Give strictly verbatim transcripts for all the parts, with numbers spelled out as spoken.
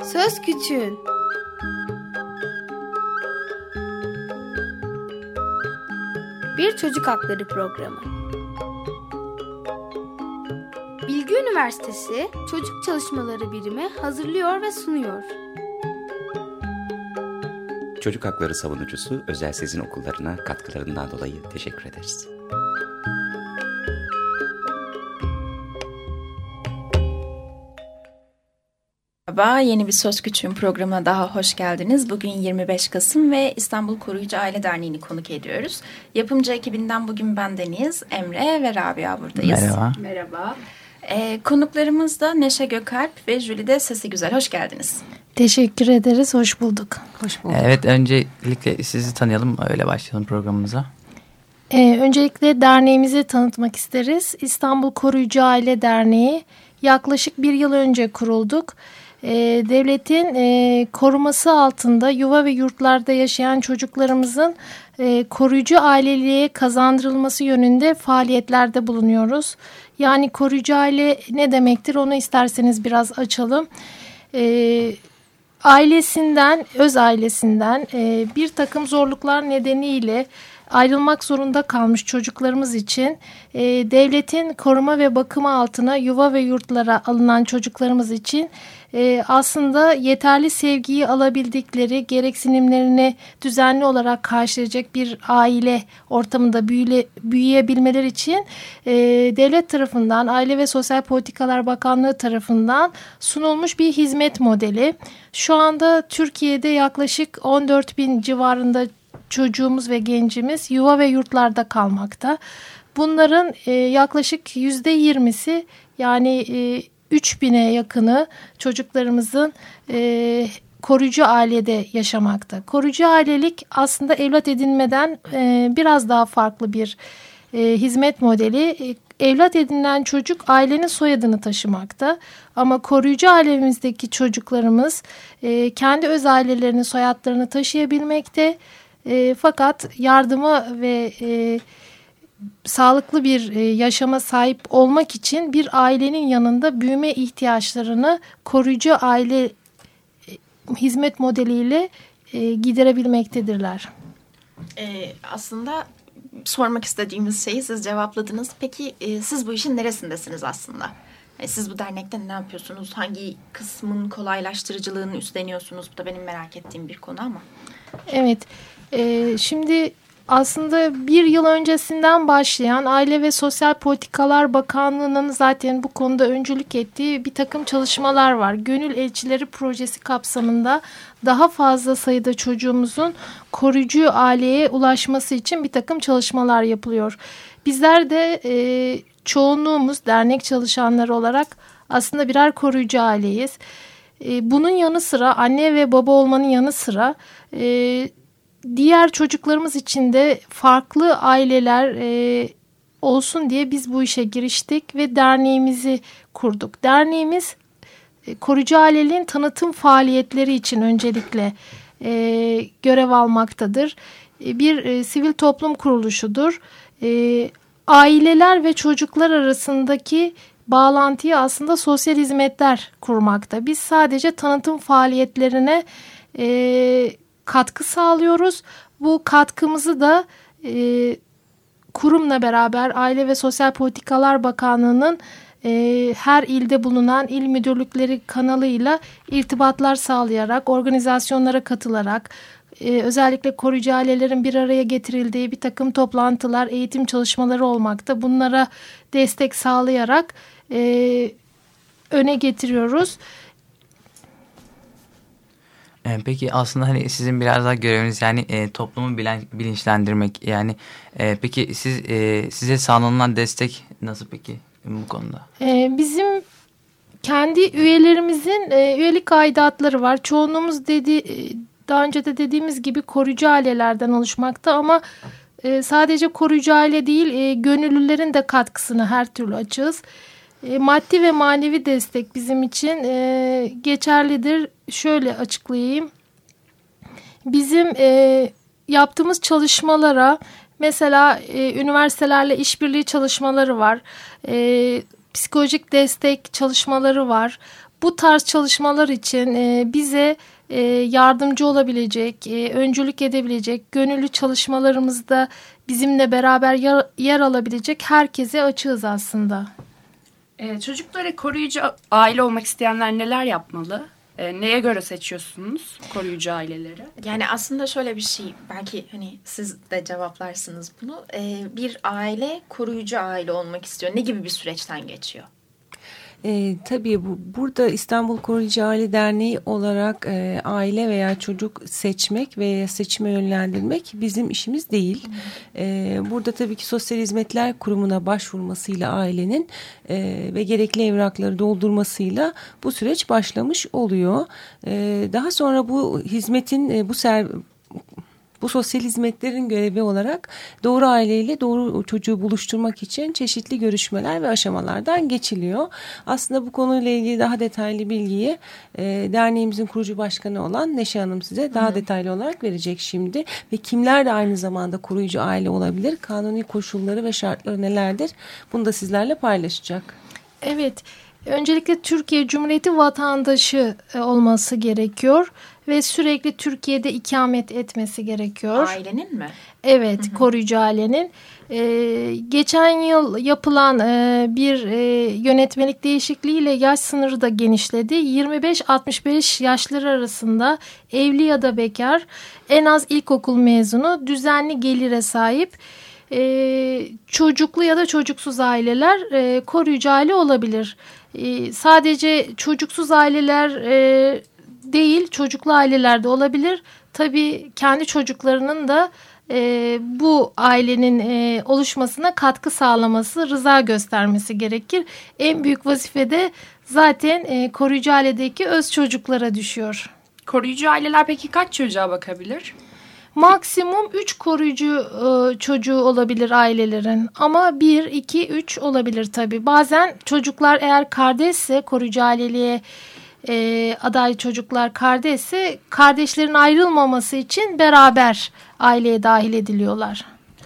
Söz Küçüğün. Bir çocuk hakları programı. Bilgi Üniversitesi Çocuk Çalışmaları Birimi hazırlıyor ve sunuyor. Çocuk hakları savunucusu Özel Sezin Okullarına katkılarından dolayı teşekkür ederiz. Merhaba, yeni bir Söz Küçüğün programına daha hoş geldiniz. Bugün yirmi beş Kasım ve İstanbul Koruyucu Aile Derneği'ni konuk ediyoruz. Yapımcı ekibinden bugün ben Deniz, Emre ve Rabia buradayız. Merhaba. Merhaba. Ee, konuklarımız da Neşe Gökalp ve Jülide Sesi Güzel. Hoş geldiniz. Teşekkür ederiz, hoş bulduk. Hoş bulduk. Evet, öncelikle sizi tanıyalım, öyle başlayalım programımıza. Ee, öncelikle derneğimizi tanıtmak isteriz. İstanbul Koruyucu Aile Derneği yaklaşık bir yıl önce kurulduk. Ee, devletin e, koruması altında yuva ve yurtlarda yaşayan çocuklarımızın e, koruyucu aileliğe kazandırılması yönünde faaliyetlerde bulunuyoruz. Yani koruyucu aile ne demektir, onu isterseniz biraz açalım. E, ailesinden, öz ailesinden e, bir takım zorluklar nedeniyle ayrılmak zorunda kalmış çocuklarımız için e, devletin koruma ve bakımı altına yuva ve yurtlara alınan çocuklarımız için e, aslında yeterli sevgiyi alabildikleri, gereksinimlerini düzenli olarak karşılayacak bir aile ortamında büyüle, büyüyebilmeler için e, devlet tarafından, Aile ve Sosyal Politikalar Bakanlığı tarafından sunulmuş bir hizmet modeli. Şu anda Türkiye'de yaklaşık on dört bin civarında çocuğumuz ve gencimiz yuva ve yurtlarda kalmakta. Bunların e, yaklaşık yüzde yirmisi yani e, üç bine yakını çocuklarımızın e, koruyucu ailede yaşamakta. Koruyucu ailelik aslında evlat edinmeden e, biraz daha farklı bir e, hizmet modeli. E, evlat edinilen çocuk ailenin soyadını taşımakta. Ama koruyucu ailemizdeki çocuklarımız e, kendi öz ailelerinin soyadlarını taşıyabilmekte. E, fakat yardıma ve e, sağlıklı bir e, yaşama sahip olmak için bir ailenin yanında büyüme ihtiyaçlarını koruyucu aile e, hizmet modeliyle e, giderebilmektedirler. Ee, aslında sormak istediğimiz şeyi siz cevapladınız. Peki e, siz bu işin neresindesiniz aslında? E, siz bu dernekte ne yapıyorsunuz? Hangi kısmın kolaylaştırıcılığını üstleniyorsunuz? Bu da benim merak ettiğim bir konu ama. Evet. Ee, şimdi aslında bir yıl öncesinden başlayan Aile ve Sosyal Politikalar Bakanlığı'nın zaten bu konuda öncülük ettiği bir takım çalışmalar var. Gönül Elçileri projesi kapsamında daha fazla sayıda çocuğumuzun koruyucu aileye ulaşması için bir takım çalışmalar yapılıyor. Bizler de e, çoğunluğumuz dernek çalışanları olarak aslında birer koruyucu aileyiz. E, bunun yanı sıra anne ve baba olmanın yanı sıra e, diğer çocuklarımız için de farklı aileler e, olsun diye biz bu işe giriştik ve derneğimizi kurduk. Derneğimiz e, koruyucu aileliğin tanıtım faaliyetleri için öncelikle e, görev almaktadır. E, bir e, sivil toplum kuruluşudur. E, aileler ve çocuklar arasındaki bağlantıyı aslında sosyal hizmetler kurmakta. Biz sadece tanıtım faaliyetlerine e, katkı sağlıyoruz. Bu katkımızı da e, kurumla beraber Aile ve Sosyal Politikalar Bakanlığı'nın e, her ilde bulunan il müdürlükleri kanalıyla irtibatlar sağlayarak, organizasyonlara katılarak, e, özellikle koruyucu ailelerin bir araya getirildiği bir takım toplantılar, eğitim çalışmaları olmakta. Bunlara destek sağlayarak e, öne getiriyoruz. Peki aslında hani sizin biraz daha göreviniz yani e, toplumu bilen, bilinçlendirmek yani e, peki siz e, size sağlanılan destek nasıl peki bu konuda? E, bizim kendi üyelerimizin e, üyelik aidatları var. Çoğunluğumuz dedi daha önce de dediğimiz gibi koruyucu ailelerden oluşmakta ama e, sadece koruyucu aile değil e, gönüllülerin de katkısını her türlü açığız. E, maddi ve manevi destek bizim için e, geçerlidir. Şöyle açıklayayım. Bizim e, yaptığımız çalışmalara mesela e, üniversitelerle işbirliği çalışmaları var. E, psikolojik destek çalışmaları var. bu tarz çalışmalar için e, bize e, yardımcı olabilecek, e, öncülük edebilecek, gönüllü çalışmalarımızda bizimle beraber yer, yer alabilecek herkese açığız aslında. Ee, çocuklara koruyucu aile olmak isteyenler neler yapmalı? Ee, neye göre seçiyorsunuz koruyucu aileleri? Yani aslında şöyle bir şey, belki hani siz de cevaplarsınız bunu. Ee, bir aile koruyucu aile olmak istiyor. Ne gibi bir süreçten geçiyor? E, tabii bu, burada İstanbul Koruyucu Aile Derneği olarak e, aile veya çocuk seçmek veya seçime yönlendirmek bizim işimiz değil. E, burada tabii ki Sosyal Hizmetler Kurumu'na başvurmasıyla ailenin e, ve gerekli evrakları doldurmasıyla bu süreç başlamış oluyor. E, daha sonra bu hizmetin e, bu ser Bu sosyal hizmetlerin görevi olarak doğru aileyle doğru çocuğu buluşturmak için çeşitli görüşmeler ve aşamalardan geçiliyor. Aslında bu konuyla ilgili daha detaylı bilgiyi e, derneğimizin kurucu başkanı olan Neşe Hanım size daha Hı-hı. detaylı olarak verecek şimdi. Ve kimler de aynı zamanda koruyucu aile olabilir? Kanuni koşulları ve şartları nelerdir? Bunu da sizlerle paylaşacak. Evet. Öncelikle Türkiye Cumhuriyeti vatandaşı olması gerekiyor ve sürekli Türkiye'de ikamet etmesi gerekiyor. Ailenin mi? Evet, hı hı. Koruyucu ailenin. Ee, geçen yıl yapılan e, bir e, yönetmelik değişikliğiyle yaş sınırı da genişledi. yirmi beş altmış beş yaşları arasında evli ya da bekar, en az ilkokul mezunu, düzenli gelire sahip e, çocuklu ya da çocuksuz aileler e, koruyucu aile olabilir. E, sadece çocuksuz aileler e, değil, çocuklu aileler de olabilir. Tabii kendi çocuklarının da e, bu ailenin e, oluşmasına katkı sağlaması, rıza göstermesi gerekir. En büyük vazife de zaten e, koruyucu ailedeki öz çocuklara düşüyor. Koruyucu aileler peki kaç çocuğa bakabilir? Maksimum üç koruyucu e, çocuğu olabilir ailelerin, ama bir, iki, üç olabilir tabii. Bazen çocuklar eğer kardeşse, koruyucu aileliğe e, aday çocuklar kardeşse, kardeşlerin ayrılmaması için beraber aileye dahil ediliyorlar.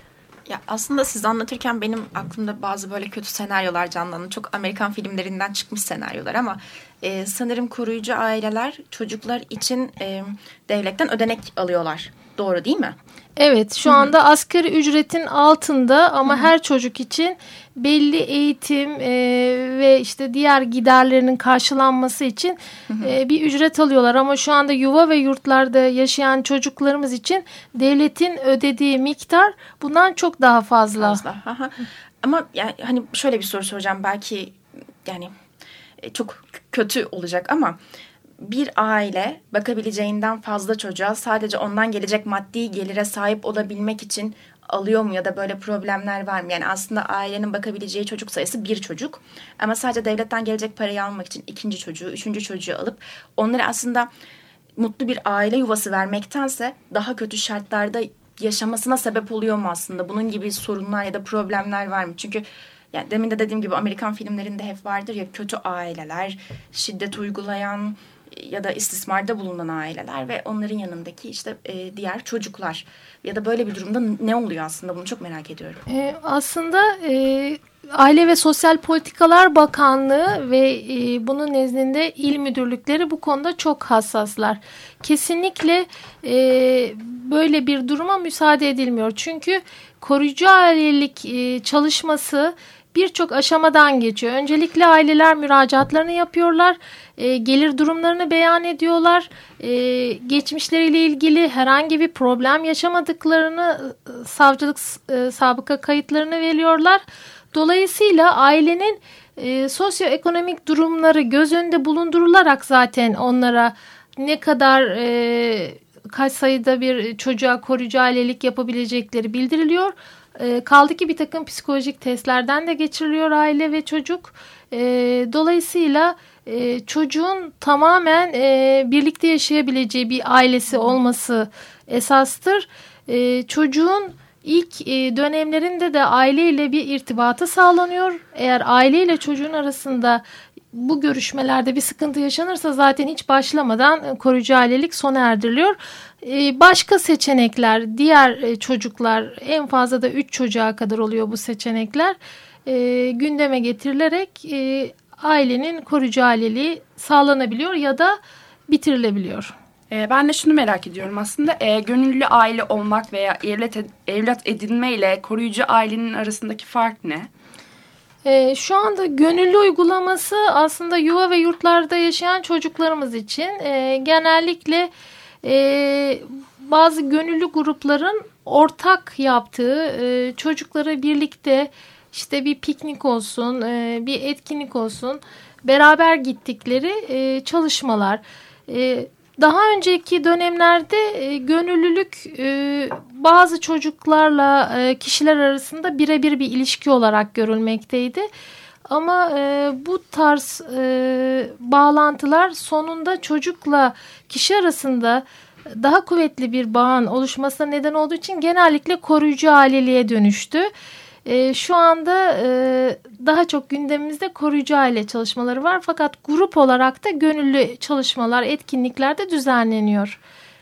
Ya aslında siz anlatırken benim aklımda bazı böyle kötü senaryolar canlandı. Çok Amerikan filmlerinden çıkmış senaryolar ama e, sanırım koruyucu aileler çocuklar için e, devletten ödenek alıyorlar. Doğru değil mi? Evet, şu Hı-hı. anda asgari ücretin altında ama Hı-hı. her çocuk için belli eğitim e, ve işte diğer giderlerinin karşılanması için e, bir ücret alıyorlar. Ama şu anda yuva ve yurtlarda yaşayan çocuklarımız için devletin ödediği miktar bundan çok daha fazla. Fazla. Aha. Ama yani hani şöyle bir soru soracağım, belki yani çok kötü olacak ama bir aile bakabileceğinden fazla çocuğa sadece ondan gelecek maddi gelire sahip olabilmek için alıyor mu ya da böyle problemler var mı? Yani aslında ailenin bakabileceği çocuk sayısı bir çocuk ama sadece devletten gelecek parayı almak için ikinci çocuğu, üçüncü çocuğu alıp onları aslında mutlu bir aile yuvası vermektense daha kötü şartlarda yaşamasına sebep oluyor mu aslında? Bunun gibi sorunlar ya da problemler var mı? Çünkü yani demin de dediğim gibi Amerikan filmlerinde hep vardır ya, kötü aileler, şiddet uygulayan ya da istismarda bulunan aileler ve onların yanındaki işte e, diğer çocuklar. Ya da böyle bir durumda ne oluyor aslında, bunu çok merak ediyorum. E, aslında e, Aile ve Sosyal Politikalar Bakanlığı ve e, bunun nezdinde il müdürlükleri bu konuda çok hassaslar. Kesinlikle e, böyle bir duruma müsaade edilmiyor. Çünkü koruyucu ailelik e, çalışması birçok aşamadan geçiyor. Öncelikle aileler müracaatlarını yapıyorlar, e, gelir durumlarını beyan ediyorlar, e, geçmişleriyle ilgili herhangi bir problem yaşamadıklarını e, savcılık e, sabıka kayıtlarını veriyorlar. Dolayısıyla ailenin e, sosyoekonomik durumları göz önünde bulundurularak zaten onlara ne kadar e, kaç sayıda bir çocuğa koruyucu ailelik yapabilecekleri bildiriliyor. E, kaldı ki bir takım psikolojik testlerden de geçiriliyor aile ve çocuk. E, dolayısıyla e, çocuğun tamamen e, birlikte yaşayabileceği bir ailesi olması esastır. E, çocuğun ilk e, dönemlerinde de aileyle bir irtibatı sağlanıyor. Eğer aileyle çocuğun arasında bu görüşmelerde bir sıkıntı yaşanırsa zaten hiç başlamadan koruyucu ailelik sona erdiriliyor. Ee, başka seçenekler, diğer e, çocuklar, en fazla da üç çocuğa kadar oluyor bu seçenekler. E, gündeme getirilerek e, ailenin koruyucu aileliği sağlanabiliyor ya da bitirilebiliyor. E, ben de şunu merak ediyorum aslında. E, gönüllü aile olmak veya evlat, ed- evlat edinme ile koruyucu ailenin arasındaki fark ne? E, şu anda gönüllü uygulaması aslında yuva ve yurtlarda yaşayan çocuklarımız için e, genellikle e, bazı gönüllü grupların ortak yaptığı e, çocuklara birlikte işte bir piknik olsun, e, bir etkinlik olsun beraber gittikleri e, çalışmalar. E, daha önceki dönemlerde e, gönüllülük e, bazı çocuklarla e, kişiler arasında birebir bir ilişki olarak görülmekteydi. Ama e, bu tarz e, bağlantılar sonunda çocukla kişi arasında daha kuvvetli bir bağın oluşmasına neden olduğu için genellikle koruyucu aileliğe dönüştü. E, şu anda e, daha çok gündemimizde koruyucu aile çalışmaları var. Fakat grup olarak da gönüllü çalışmalar, etkinlikler de düzenleniyor.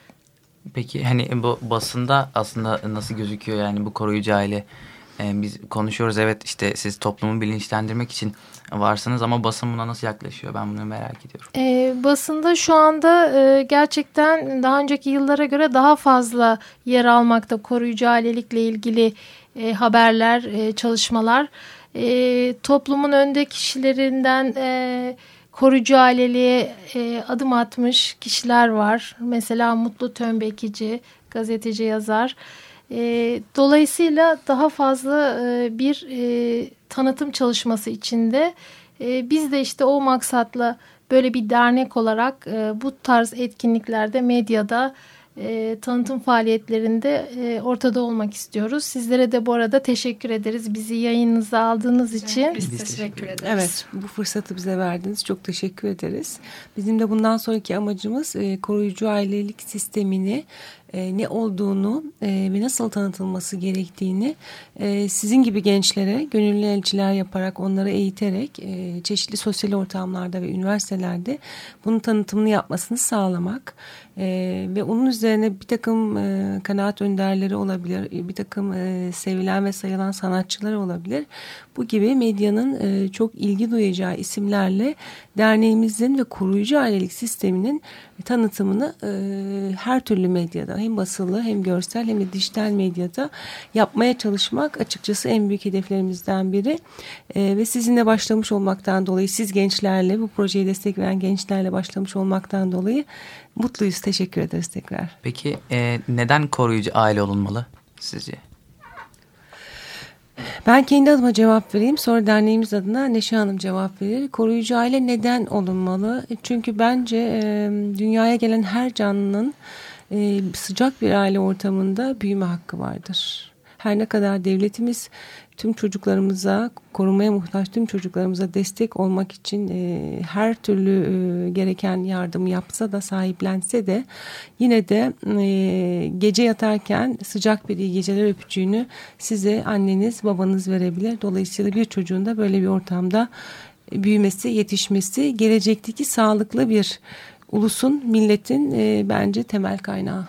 Peki hani bu basında aslında nasıl gözüküyor yani bu koruyucu aile? Ee, biz konuşuyoruz, evet, işte siz toplumu bilinçlendirmek için varsınız ama basın buna nasıl yaklaşıyor? Ben bunu merak ediyorum. E, basında şu anda e, gerçekten daha önceki yıllara göre daha fazla yer almakta koruyucu ailelikle ilgili e, haberler, e, çalışmalar. E, toplumun önde kişilerinden e, koruyucu aileliğe e, adım atmış kişiler var. Mesela Mutlu Tönbekici, gazeteci, yazar. E, dolayısıyla daha fazla e, bir e, tanıtım çalışması içinde e, biz de işte o maksatla böyle bir dernek olarak e, bu tarz etkinliklerde, medyada, e, tanıtım faaliyetlerinde e, ortada olmak istiyoruz. Sizlere de bu arada teşekkür ederiz bizi yayınınıza aldığınız için. Biz, Biz teşekkür ederiz. Evet, bu fırsatı bize verdiniz. Çok teşekkür ederiz. Bizim de bundan sonraki amacımız e, koruyucu ailelik sistemini, e, ne olduğunu e, ve nasıl tanıtılması gerektiğini e, sizin gibi gençlere gönüllü elçiler yaparak, onları eğiterek e, çeşitli sosyal ortamlarda ve üniversitelerde bunun tanıtımını yapmasını sağlamak e, ve onun üzerine bir takım e, kanaat önderleri olabilir, bir takım e, sevilen ve sayılan sanatçılar olabilir. Bu gibi medyanın e, çok ilgi duyacağı isimlerle derneğimizin ve koruyucu ailelik sisteminin tanıtımını e, her türlü medyada, hem basılı hem görsel hem de dijital medyada yapmaya çalışmak açıkçası en büyük hedeflerimizden biri. E, ve sizinle başlamış olmaktan dolayı, siz gençlerle, bu projeye destek veren gençlerle başlamış olmaktan dolayı mutluyuz. Teşekkür ederiz tekrar. Peki e, neden koruyucu aile olunmalı sizce? Ben kendi adıma cevap vereyim. Sonra derneğimiz adına Neşe Hanım cevap verir. Koruyucu aile neden olunmalı? Çünkü bence e, dünyaya gelen her canlının e, sıcak bir aile ortamında büyüme hakkı vardır. Her ne kadar devletimiz tüm çocuklarımıza, korumaya muhtaç tüm çocuklarımıza destek olmak için e, her türlü e, gereken yardımı yapsa da, sahiplense de yine de e, gece yatarken sıcak bir iyi geceler öpücüğünü size anneniz, babanız verebilir. Dolayısıyla bir çocuğun da böyle bir ortamda büyümesi, yetişmesi gelecekteki sağlıklı bir ulusun, milletin e, bence temel kaynağı.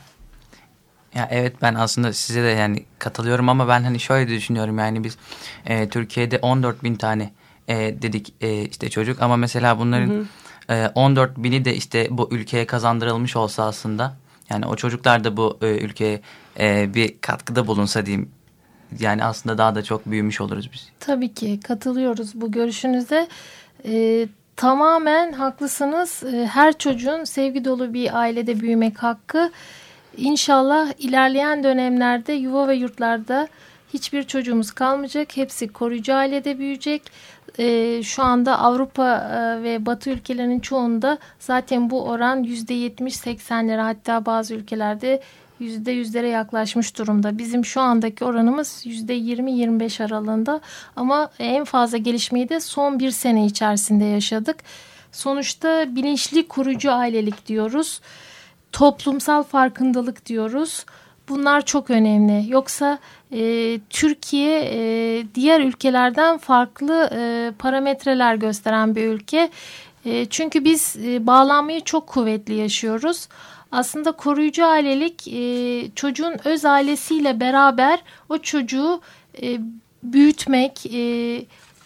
Ya evet, ben aslında size de yani katılıyorum ama ben hani şöyle düşünüyorum, yani biz e, Türkiye'de on dört bin tane e, dedik e, işte çocuk ama mesela bunların hı hı. E, on dört bini de işte bu ülkeye kazandırılmış olsa aslında, yani o çocuklar da bu e, ülkeye e, bir katkıda bulunsa diyeyim, yani aslında daha da çok büyümüş oluruz biz. Tabii ki katılıyoruz bu görüşünüze. E, tamamen haklısınız. E, her çocuğun sevgi dolu bir ailede büyümek hakkı. İnşallah ilerleyen dönemlerde yuva ve yurtlarda hiçbir çocuğumuz kalmayacak. Hepsi koruyucu ailede büyüyecek. Ee, şu anda Avrupa e, ve Batı ülkelerinin çoğunda zaten bu oran yüzde yetmiş seksenlere, hatta bazı ülkelerde yüzde yüzlere yaklaşmış durumda. Bizim şu andaki oranımız yüzde yirmi yirmi beş aralığında ama en fazla gelişmeyi de son bir sene içerisinde yaşadık. Sonuçta bilinçli koruyucu ailelik diyoruz. Toplumsal farkındalık diyoruz. Bunlar çok önemli. Yoksa e, Türkiye e, diğer ülkelerden farklı e, parametreler gösteren bir ülke. E, çünkü biz e, bağlanmayı çok kuvvetli yaşıyoruz. Aslında koruyucu ailelik e, çocuğun öz ailesiyle beraber o çocuğu e, büyütmek, e,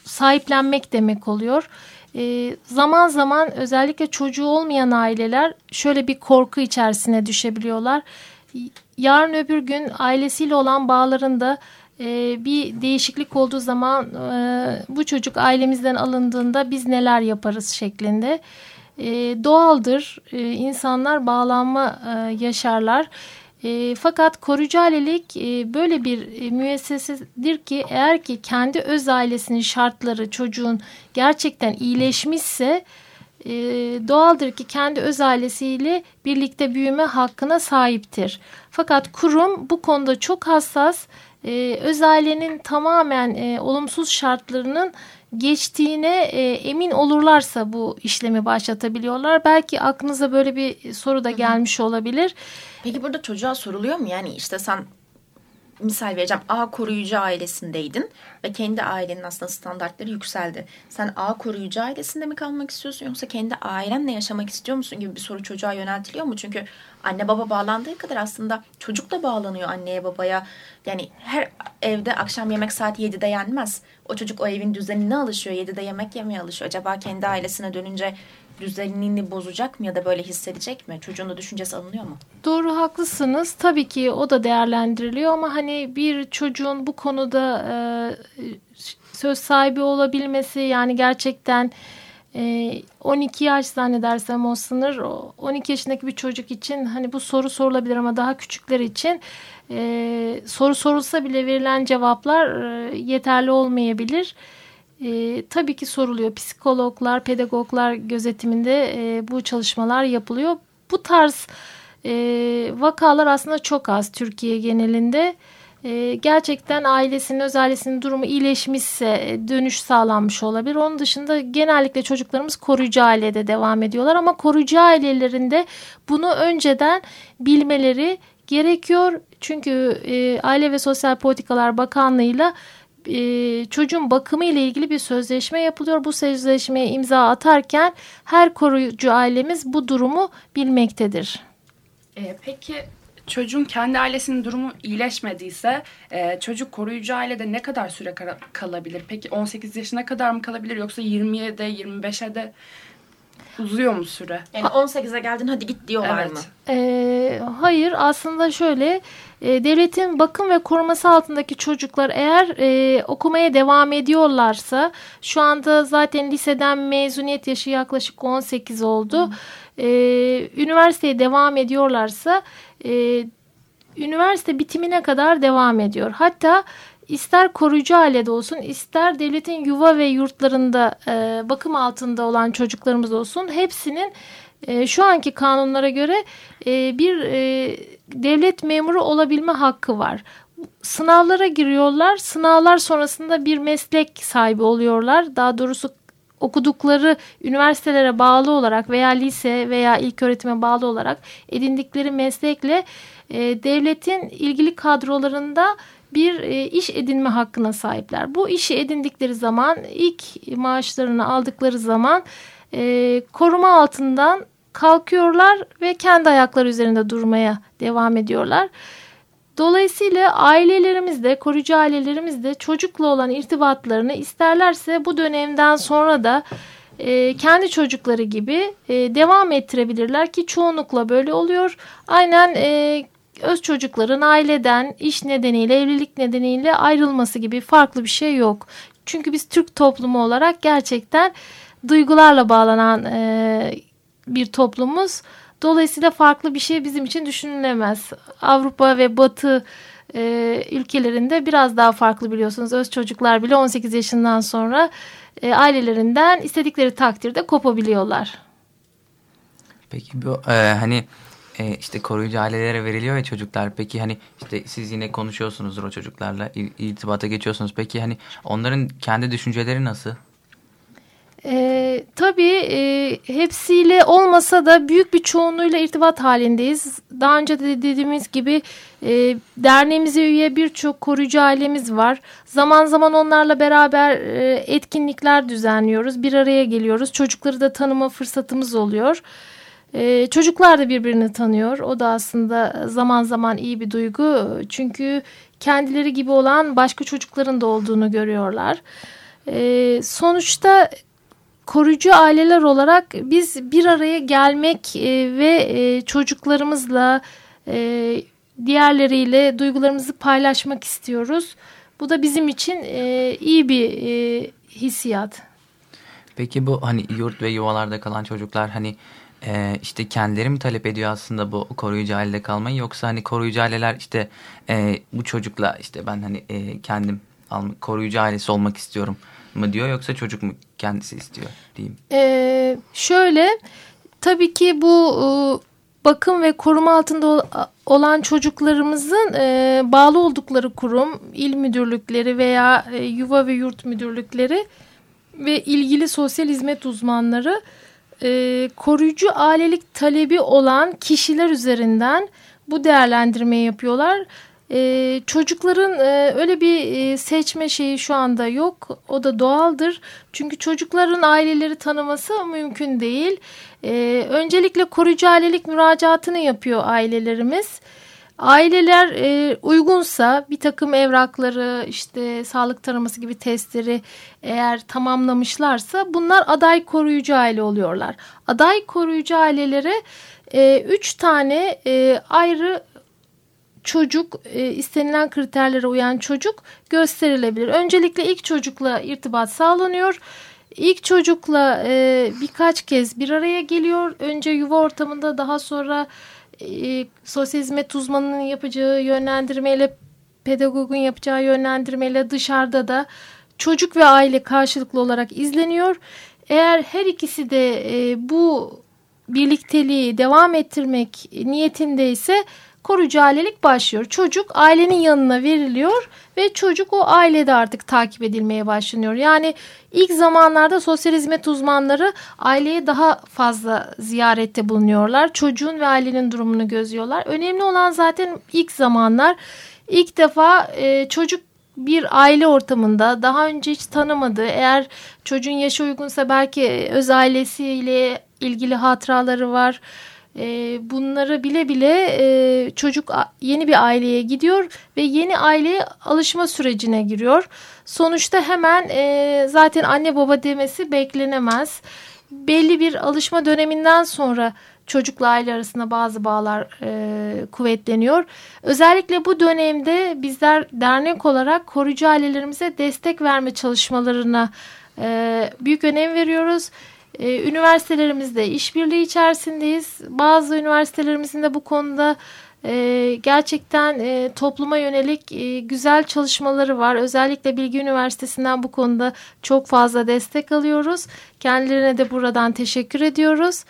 sahiplenmek demek oluyor. E, zaman zaman özellikle çocuğu olmayan aileler şöyle bir korku içerisine düşebiliyorlar. Yarın öbür gün ailesiyle olan bağlarında e, bir değişiklik olduğu zaman e, bu çocuk ailemizden alındığında biz neler yaparız şeklinde. E, doğaldır. E, insanlar bağlanma e, yaşarlar. E, fakat koruyucu ailelik e, böyle bir e, müessesedir ki eğer ki kendi öz ailesinin şartları çocuğun gerçekten iyileşmişse e, doğaldır ki kendi öz ailesiyle birlikte büyüme hakkına sahiptir. Fakat kurum bu konuda çok hassas. E, öz ailenin tamamen e, olumsuz şartlarının geçtiğine e, emin olurlarsa bu işlemi başlatabiliyorlar. Belki aklınıza böyle bir soru da gelmiş olabilir. Peki burada çocuğa soruluyor mu? Yani işte sen, misal vereceğim, A koruyucu ailesindeydin ve kendi ailenin aslında standartları yükseldi. Sen A koruyucu ailesinde mi kalmak istiyorsun yoksa kendi ailenle yaşamak istiyor musun gibi bir soru çocuğa yöneltiliyor mu? Çünkü anne baba bağlandığı kadar aslında çocuk da bağlanıyor anneye babaya. Yani her evde akşam yemek saat yedide yenmez. O çocuk o evin düzenine alışıyor. yedide yemek yemeye alışıyor. Acaba kendi ailesine dönünce düzenini bozacak mı ya da böyle hissedecek mi? Çocuğun da düşüncesi alınıyor mu? Doğru, haklısınız. Tabii ki o da değerlendiriliyor ama hani bir çocuğun bu konuda e, söz sahibi olabilmesi, yani gerçekten e, on iki yaş zannedersem o sınır, on iki yaşındaki bir çocuk için hani bu soru sorulabilir ama daha küçükler için e, soru sorulsa bile verilen cevaplar e, yeterli olmayabilir. E, tabii ki soruluyor. Psikologlar, pedagoglar gözetiminde e, bu çalışmalar yapılıyor. Bu tarz e, vakalar aslında çok az Türkiye genelinde. E, gerçekten ailesinin, öz ailesinin durumu iyileşmişse dönüş sağlanmış olabilir. Onun dışında genellikle çocuklarımız koruyucu ailede devam ediyorlar. Ama koruyucu ailelerinde bunu önceden bilmeleri gerekiyor. Çünkü e, Aile ve Sosyal Politikalar Bakanlığı'yla Ee, çocuğun bakımı ile ilgili bir sözleşme yapılıyor. Bu sözleşmeye imza atarken her koruyucu ailemiz bu durumu bilmektedir. Ee, peki çocuğun kendi ailesinin durumu iyileşmediyse e, çocuk koruyucu ailede ne kadar süre kal- kalabilir? Peki on sekiz yaşına kadar mı kalabilir yoksa yirmiye de yirmi beşe de uzuyor mu süre? Yani on sekize geldin hadi git diyorlar Evet. mı? Ee, hayır, aslında şöyle, e, devletin bakım ve koruması altındaki çocuklar eğer e, okumaya devam ediyorlarsa, şu anda zaten liseden mezuniyet yaşı yaklaşık on sekiz oldu. E, üniversiteye devam ediyorlarsa e, üniversite bitimine kadar devam ediyor. Hatta İster koruyucu ailede olsun, ister devletin yuva ve yurtlarında e, bakım altında olan çocuklarımız olsun, hepsinin e, şu anki kanunlara göre e, bir e, devlet memuru olabilme hakkı var. Sınavlara giriyorlar, sınavlar sonrasında bir meslek sahibi oluyorlar. Daha doğrusu okudukları üniversitelere bağlı olarak veya lise veya ilköğretime bağlı olarak edindikleri meslekle e, devletin ilgili kadrolarında bir e, iş edinme hakkına sahipler. Bu işi edindikleri zaman, ilk maaşlarını aldıkları zaman e, koruma altından kalkıyorlar ve kendi ayakları üzerinde durmaya devam ediyorlar. Dolayısıyla ailelerimiz de, koruyucu ailelerimiz de çocukla olan irtibatlarını isterlerse bu dönemden sonra da e, kendi çocukları gibi e, devam ettirebilirler ki çoğunlukla böyle oluyor. Aynen e, öz çocukların aileden iş nedeniyle, evlilik nedeniyle ayrılması gibi farklı bir şey yok. Çünkü biz Türk toplumu olarak gerçekten duygularla bağlanan e, bir toplumuz. Dolayısıyla farklı bir şey bizim için düşünülemez. Avrupa ve Batı e, ülkelerinde biraz daha farklı, biliyorsunuz. Öz çocuklar bile on sekiz yaşından sonra e, ailelerinden istedikleri takdirde kopabiliyorlar. Peki bu e, hani e, işte koruyucu ailelere veriliyor ya çocuklar. Peki hani işte siz yine konuşuyorsunuzdur o çocuklarla, irtibata geçiyorsunuz. Peki hani onların kendi düşünceleri nasıl? Ee, tabii e, hepsiyle olmasa da büyük bir çoğunluğuyla irtibat halindeyiz. Daha önce de dediğimiz gibi e, derneğimize üye birçok koruyucu ailemiz var. Zaman zaman onlarla beraber e, etkinlikler düzenliyoruz. Bir araya geliyoruz. Çocukları da tanıma fırsatımız oluyor. E, çocuklar da birbirini tanıyor. O da aslında zaman zaman iyi bir duygu. Çünkü kendileri gibi olan başka çocukların da olduğunu görüyorlar. E, sonuçta koruyucu aileler olarak biz bir araya gelmek e, ve e, çocuklarımızla e, diğerleriyle duygularımızı paylaşmak istiyoruz. Bu da bizim için e, iyi bir e, hissiyat. Peki bu hani yurt ve yuvalarda kalan çocuklar hani e, işte kendileri mi talep ediyor aslında bu koruyucu ailede kalmayı, yoksa hani koruyucu aileler işte e, bu çocukla işte ben hani e, kendim alma, koruyucu ailesi olmak istiyorum mı diyor, yoksa çocuk mu kendisi istiyor diyeyim? E, şöyle tabii ki bu e, bakım ve koruma altında olan çocuklarımızın e, bağlı oldukları kurum, il müdürlükleri veya e, yuva ve yurt müdürlükleri ve ilgili sosyal hizmet uzmanları e, koruyucu ailelik talebi olan kişiler üzerinden bu değerlendirmeyi yapıyorlar. E, çocukların e, öyle bir e, seçme şeyi şu anda yok. O da doğaldır. Çünkü çocukların aileleri tanıması mümkün değil. E, öncelikle koruyucu ailelik müracaatını yapıyor ailelerimiz. Aileler e, uygunsa bir takım evrakları, işte sağlık taraması gibi testleri eğer tamamlamışlarsa bunlar aday koruyucu aile oluyorlar. Aday koruyucu ailelere e, üç tane e, ayrı çocuk, e, istenilen kriterlere uyan çocuk gösterilebilir. Öncelikle ilk çocukla irtibat sağlanıyor. İlk çocukla e, birkaç kez bir araya geliyor. Önce yuva ortamında, daha sonra e, sosyal hizmet uzmanının yapacağı yönlendirmeyle, pedagogun yapacağı yönlendirmeyle dışarıda da çocuk ve aile karşılıklı olarak izleniyor. Eğer her ikisi de e, bu birlikteliği devam ettirmek niyetindeyse koruyucu ailelik başlıyor. Çocuk ailenin yanına veriliyor ve çocuk o ailede artık takip edilmeye başlanıyor. Yani ilk zamanlarda sosyal hizmet uzmanları aileye daha fazla ziyarette bulunuyorlar. Çocuğun ve ailenin durumunu gözlüyorlar. Önemli olan zaten ilk zamanlar. İlk defa e, çocuk bir aile ortamında daha önce hiç tanımadığı, eğer çocuğun yaşı uygunsa belki öz ailesiyle ilgili hatıraları var. Bunları bile bile çocuk yeni bir aileye gidiyor ve yeni aileye alışma sürecine giriyor. Sonuçta hemen zaten anne baba demesi beklenemez. Belli bir alışma döneminden sonra çocukla aile arasında bazı bağlar kuvvetleniyor. Özellikle bu dönemde bizler dernek olarak koruyucu ailelerimize destek verme çalışmalarına büyük önem veriyoruz. Üniversitelerimizde işbirliği içerisindeyiz. Bazı üniversitelerimizin de bu konuda e, gerçekten e, topluma yönelik e, güzel çalışmaları var. Özellikle Bilgi Üniversitesi'nden bu konuda çok fazla destek alıyoruz. Kendilerine de buradan teşekkür ediyoruz.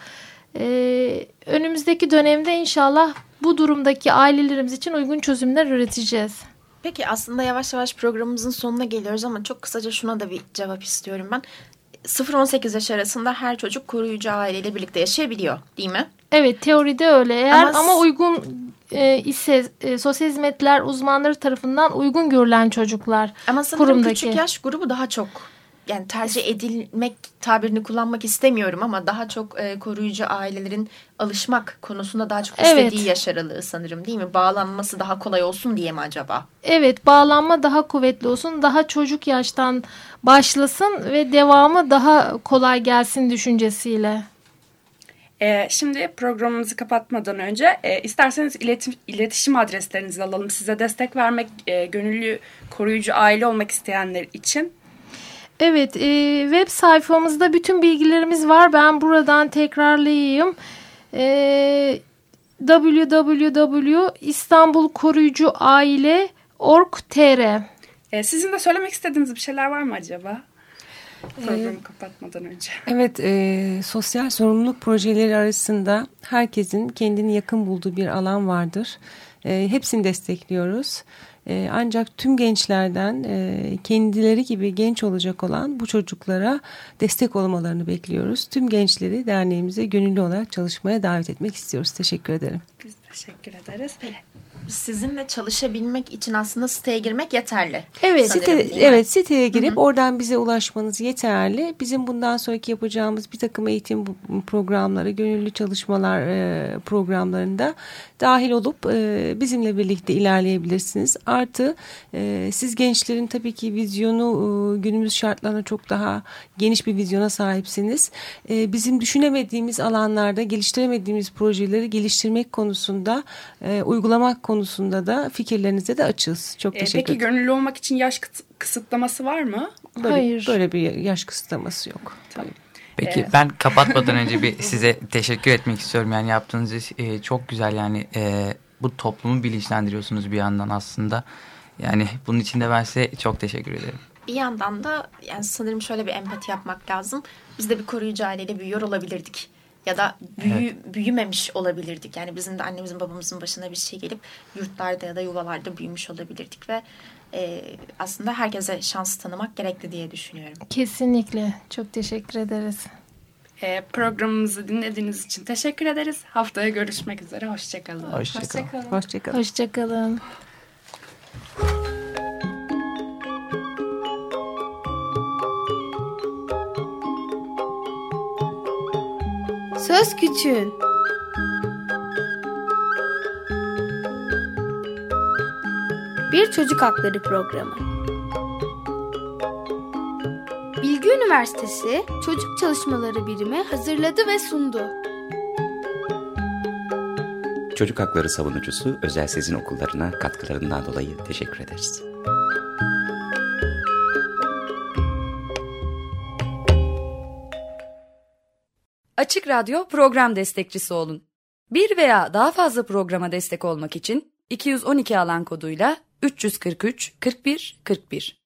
E, önümüzdeki dönemde inşallah bu durumdaki ailelerimiz için uygun çözümler üreteceğiz. Peki aslında yavaş yavaş programımızın sonuna geliyoruz ama çok kısaca şuna da bir cevap istiyorum ben. sıfır on sekiz yaş arasında her çocuk koruyucu aileyle birlikte yaşayabiliyor, değil mi? Evet, teoride öyle. Eğer ama, ama uygun e, ise e, sosyal hizmetler uzmanları tarafından uygun görülen çocuklar. Ama sanırım kurumdaki. Küçük yaş grubu daha çok, yani tercih edilmek tabirini kullanmak istemiyorum ama daha çok e, koruyucu ailelerin alışmak konusunda daha çok istediği evet. yaş aralığı sanırım, değil mi? Bağlanması daha kolay olsun diye mi acaba? Evet, bağlanma daha kuvvetli olsun, daha çocuk yaştan başlasın ve devamı daha kolay gelsin düşüncesiyle. Ee, şimdi programımızı kapatmadan önce e, isterseniz iletim, iletişim adreslerinizi alalım. Size destek vermek, e, gönüllü koruyucu aile olmak isteyenler için. Evet, e, web sayfamızda bütün bilgilerimiz var. Ben buradan tekrarlayayım. E, double-u double-u double-u nokta istanbul koruyucu aile nokta org nokta tr. e, Sizin de söylemek istediğiniz bir şeyler var mı acaba? Programı ee, kapatmadan önce. Evet, e, sosyal sorumluluk projeleri arasında herkesin kendini yakın bulduğu bir alan vardır. E, hepsini destekliyoruz. E, ancak tüm gençlerden e, kendileri gibi genç olacak olan bu çocuklara destek olmalarını bekliyoruz. Tüm gençleri derneğimize gönüllü olarak çalışmaya davet etmek istiyoruz. Teşekkür ederim. Biz teşekkür ederiz. sizinle çalışabilmek için aslında siteye girmek yeterli. Evet. Sanırım, Site, evet siteye girip Hı-hı. oradan bize ulaşmanız yeterli. Bizim bundan sonraki yapacağımız bir takım eğitim programları, gönüllü çalışmalar e, programlarında dahil olup e, bizimle birlikte ilerleyebilirsiniz. Artı e, siz gençlerin tabii ki vizyonu e, günümüz şartlarına çok daha geniş bir vizyona sahipsiniz. E, bizim düşünemediğimiz alanlarda geliştiremediğimiz projeleri geliştirmek konusunda, e, uygulamak konusunda da fikirlerinize de açığız. Çok teşekkür ederim. Peki gönüllü olmak için yaş kısıtlaması var mı? Böyle, Hayır. Böyle bir yaş kısıtlaması yok. Tamam. Peki ee, ben kapatmadan önce bir size teşekkür etmek istiyorum. Yani yaptığınız iş e, çok güzel, yani e, bu toplumu bilinçlendiriyorsunuz bir yandan aslında. Yani bunun için de ben size çok teşekkür ederim. Bir yandan da yani sanırım şöyle bir empati yapmak lazım. Biz de bir koruyucu aileyle büyüyor olabilirdik. Ya da büyü, evet. büyümemiş olabilirdik. Yani bizim de annemizin babamızın başına bir şey gelip yurtlarda ya da yuvalarda büyümüş olabilirdik ve e, aslında herkese şans tanımak gerekli diye düşünüyorum. Kesinlikle. Çok teşekkür ederiz. E, programımızı dinlediğiniz için teşekkür ederiz. Haftaya görüşmek üzere. Hoşçakalın. Hoşçakalın. Hoşçakalın. Hoşçakalın. Hoşçakalın. Söz Küçüğün. Bir çocuk hakları programı. Bilgi Üniversitesi Çocuk Çalışmaları Birimi hazırladı ve sundu. Çocuk hakları savunucusu Özel Sezin Okullarına katkılarından dolayı teşekkür ederiz. Açık Radyo program destekçisi olun. Bir veya daha fazla programa destek olmak için iki yüz on iki alan koduyla üç yüz kırk üç kırk bir kırk bir